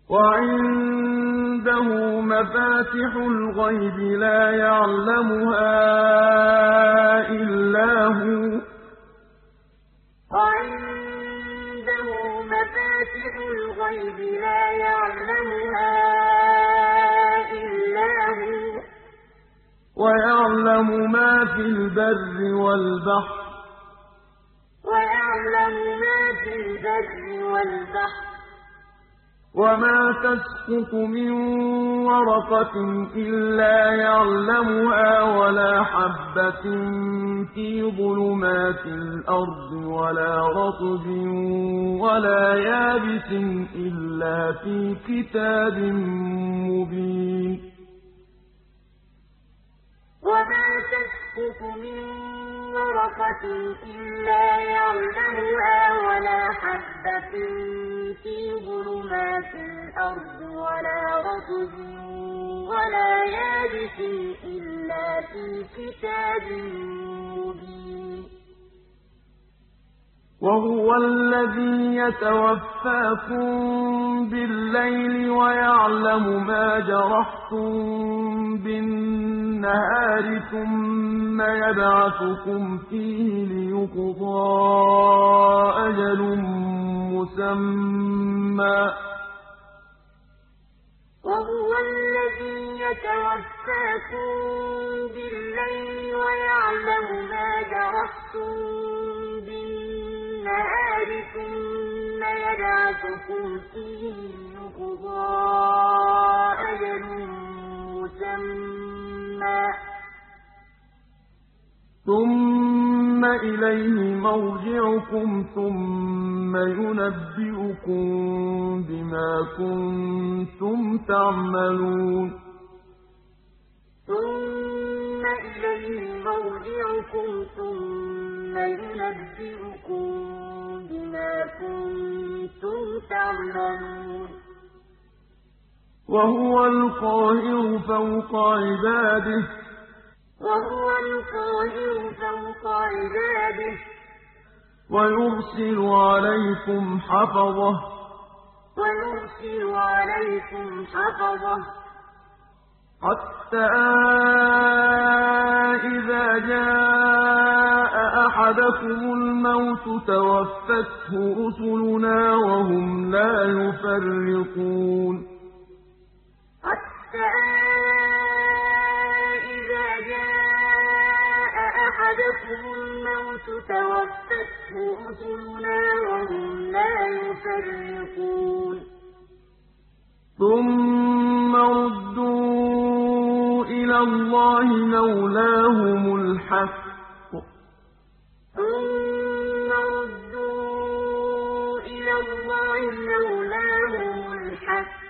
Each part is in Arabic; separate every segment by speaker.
Speaker 1: وعنده مفاتح الغيب لا يعلمها إلا هو
Speaker 2: وعنده مفاتح الغيب لا يعلمها إلا هو
Speaker 1: ويعلم ما في البر والبحر
Speaker 2: ويعلم ما في البر والبحر
Speaker 1: وما تسقط من ورقة إلا يعلمها ولا حبة في ظلمات الأرض ولا رطب ولا يابس إلا في كتاب مبين
Speaker 2: وما تسقط من ورقة إلا يعلمها ولا حبة في ظلمات الأرض ولا رطب ولا يابس إلا في كتاب مبين
Speaker 1: وهو الذي يتوفاكم بالليل ويعلم ما جرحتم بالنهار ثم يبعثكم فيه ليقضى أجل مسمى
Speaker 2: وهو الذي يتوفاكم بالليل ويعلم ما جرحتم بالنهار ثم يبعثكم فيه ليقضى أجل مسمى
Speaker 1: ثم إليه مرجعكم ثم ينبئكم بما كنتم تعملون
Speaker 2: ثم إليه مرجعكم ثم ينبئكم بما كنتم تعملون
Speaker 1: وهو القاهر فوق عباده
Speaker 2: وهو القاهر فوق عباده
Speaker 1: ويرسل عليكم حفظه
Speaker 2: ويرسل عليكم حفظه
Speaker 1: حتى إذا جاء أحدكم الموت توفته رسلنا وهم لا يفرقون
Speaker 2: حتى إذا جاء أحدكم الموت توفته رسلنا وهم لا يفرقون
Speaker 1: ثم ردوا إلى الله مولاهم الحق
Speaker 2: ثم ردوا إلى الله مولاهم الحق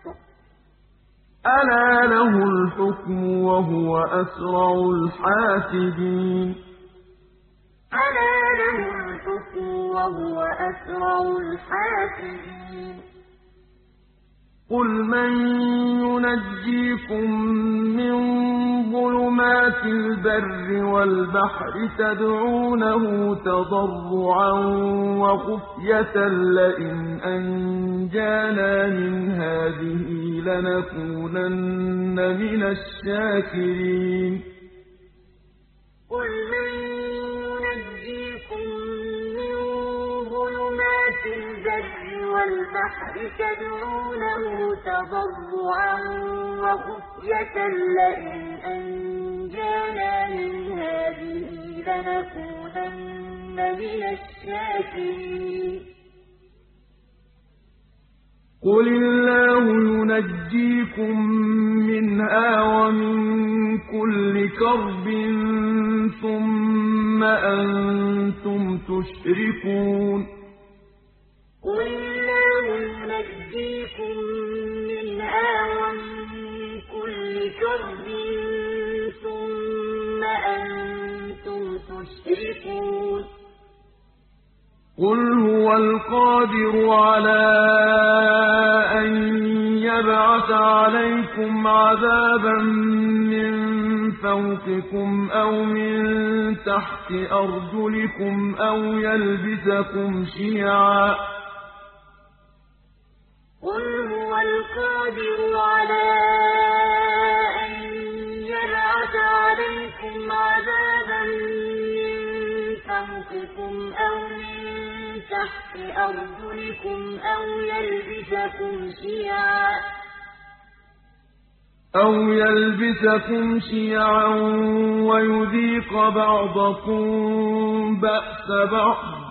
Speaker 1: ألا له الحكم وهو أسرع الحاسبين
Speaker 2: ألا له الحكم وهو أسرع الحاسبين
Speaker 1: قل من ينجيكم من ظلمات البر والبحر تدعونه تضرعا وخفية لئن أنجانا من هذه لنكونن من الشاكرين
Speaker 2: قل من ينجيكم من ظلمات البر والبحر تدعونه تضرعا وخفية لئن أنجانا من هذه لنكونن من الشاكرين
Speaker 1: قل الله ينجيكم منها ومن كل كرب ثم أنتم تشركون
Speaker 2: قل الله ينجيكم منها ومن كل كرب ثم أنتم تشركون
Speaker 1: قل هو القادر على أن يبعث عليكم عذابا من فوقكم أو من تحت أرجلكم أو يلبسكم شيعا
Speaker 2: قل هو القادر على أن يبعث عليكم عذابا من فوقكم أو من تحت أرجلكم
Speaker 1: أو يلبسكم شيعا ويذيق بعضكم بأس بعض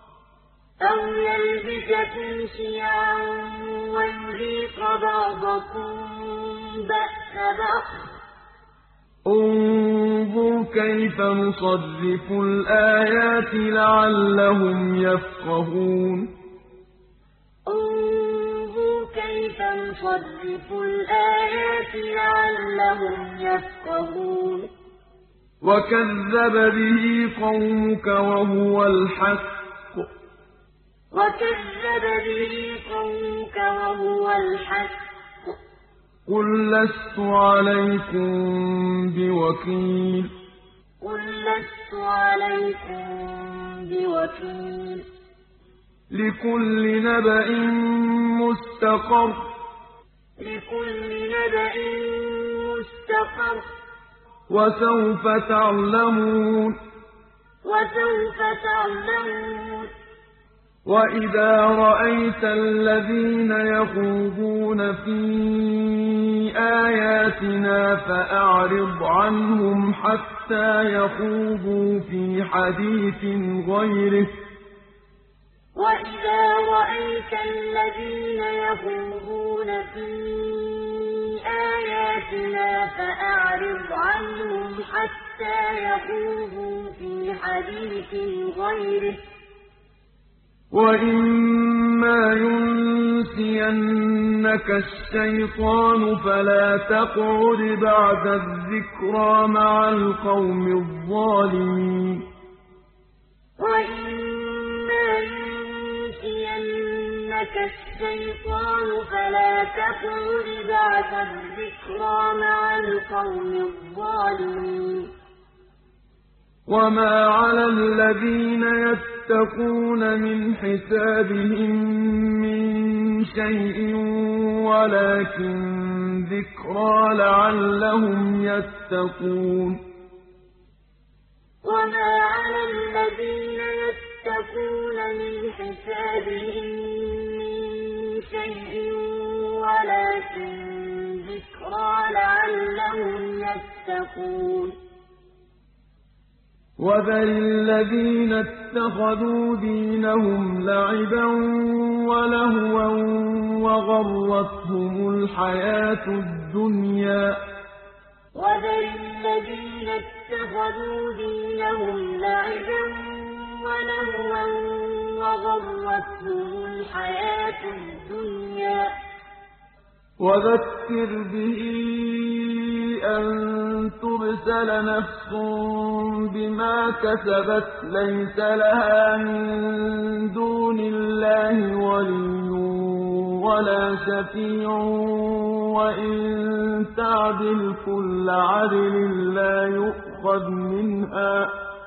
Speaker 1: انظر كيف نصرف الآيات لعلهم يفقهون وكذب به قومك وهو الحق قل لست عليكم بوكيل لكل نبأ مستقر وسوف تعلمون وإذا رأيت الذين يخوضون في آياتنا فأعرض عنهم حتى يخوضوا في حديث غيره وإما ينسينك الشيطان فلا تقعد بعد الذكرى مع القوم الظالمين وما على الذين يتقون من حسابهم من شيء ولكن ذكرى لعلهم يتقون وذر الذين اتخذوا دينهم لعبا ولهوا وغرتهم الحياة الدنيا وذكر به أن تبسل نفس بما كسبت ليس لها من دون الله ولي ولا شفيع وإن تعدل كل عدل لا يؤخذ منها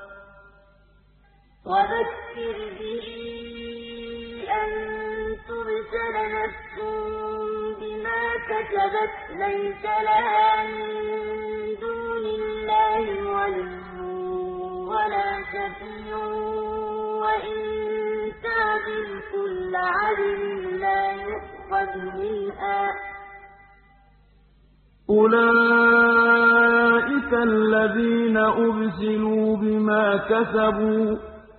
Speaker 2: وذكر به أن تبسل نفس بما كسبت ليس لها من دون الله ولي ولا شفيع وإن تعدل كل عدل لا يؤخذ منها
Speaker 1: أولئك الذين أبسلوا بما كسبوا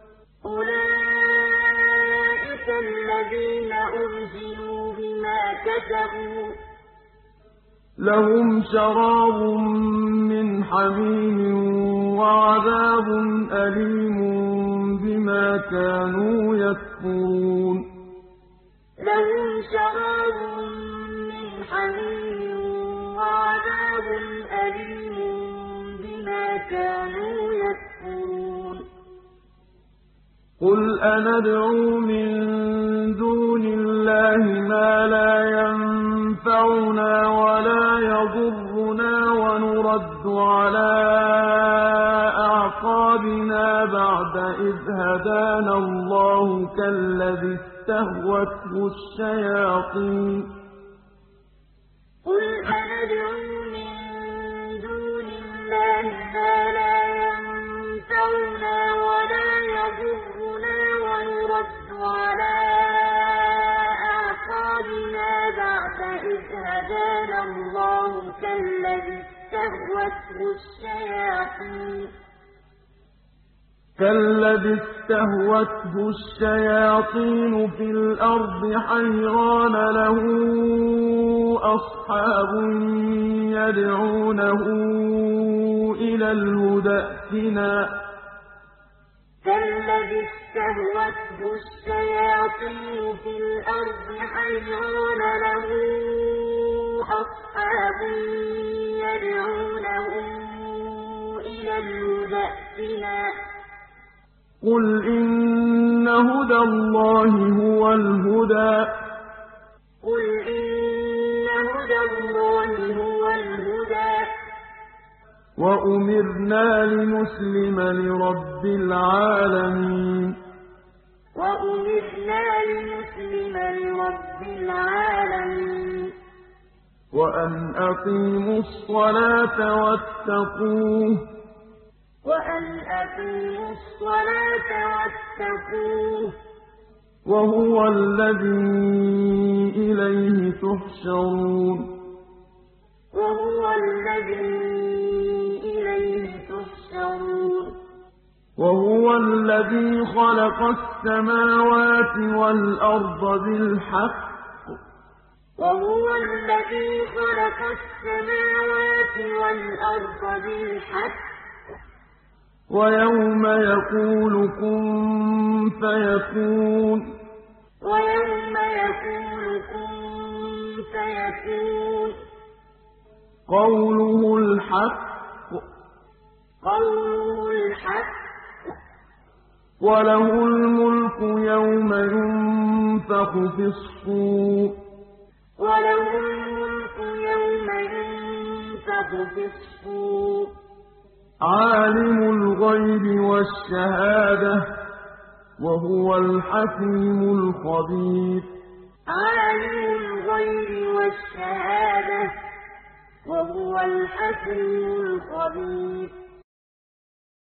Speaker 1: لهم شراب من حميم وعذاب أليم بما كانوا يكفرون قل أندعو من دون الله ما لا ينفعنا ولا يضرنا ونرد على أعقابنا بعد إذ هدانا الله كالذي استهوته الشياطين
Speaker 2: بعد إذ هدانا الله
Speaker 1: كالذي استهوته الشياطين في الأرض حيران له أصحاب يدعونه إلى الهدى ائتنا.
Speaker 2: كالذي استهوته الشياطين في الأرض حيران له أصحاب يدعونه إلى الهدى ائتنا.
Speaker 1: قل إن هدى الله هو الهدى.
Speaker 2: قل إن هدى الله هو الهدى.
Speaker 1: وأمرنا لنسلم لرب العالمين.
Speaker 2: وأمرنا لنسلم لرب العالمين.
Speaker 1: وأن أقيموا الصلاة واتقوه.
Speaker 2: وأن أقيموا الصلاة واتقوه.
Speaker 1: وهو الذي إليه تحشرون.
Speaker 2: وهو الذي إليه تحشرون.
Speaker 1: وهو الذي خلق السماوات والأرض بالحق.
Speaker 2: وهو الذي خلق السماوات والأرض بالحق.
Speaker 1: ويوم يقول كن فيكون.
Speaker 2: ويوم يقول كن فيكون.
Speaker 1: قوله الحق.
Speaker 2: قوله الحق.
Speaker 1: وله الملك يوم ينفخ في الصور.
Speaker 2: وله الملك يوم ينفخ في الصور.
Speaker 1: عالم الغيب والشهادة وهو الحكيم الخبير.
Speaker 2: عالم الغيب والشهادة وهو الحكيم الخبير.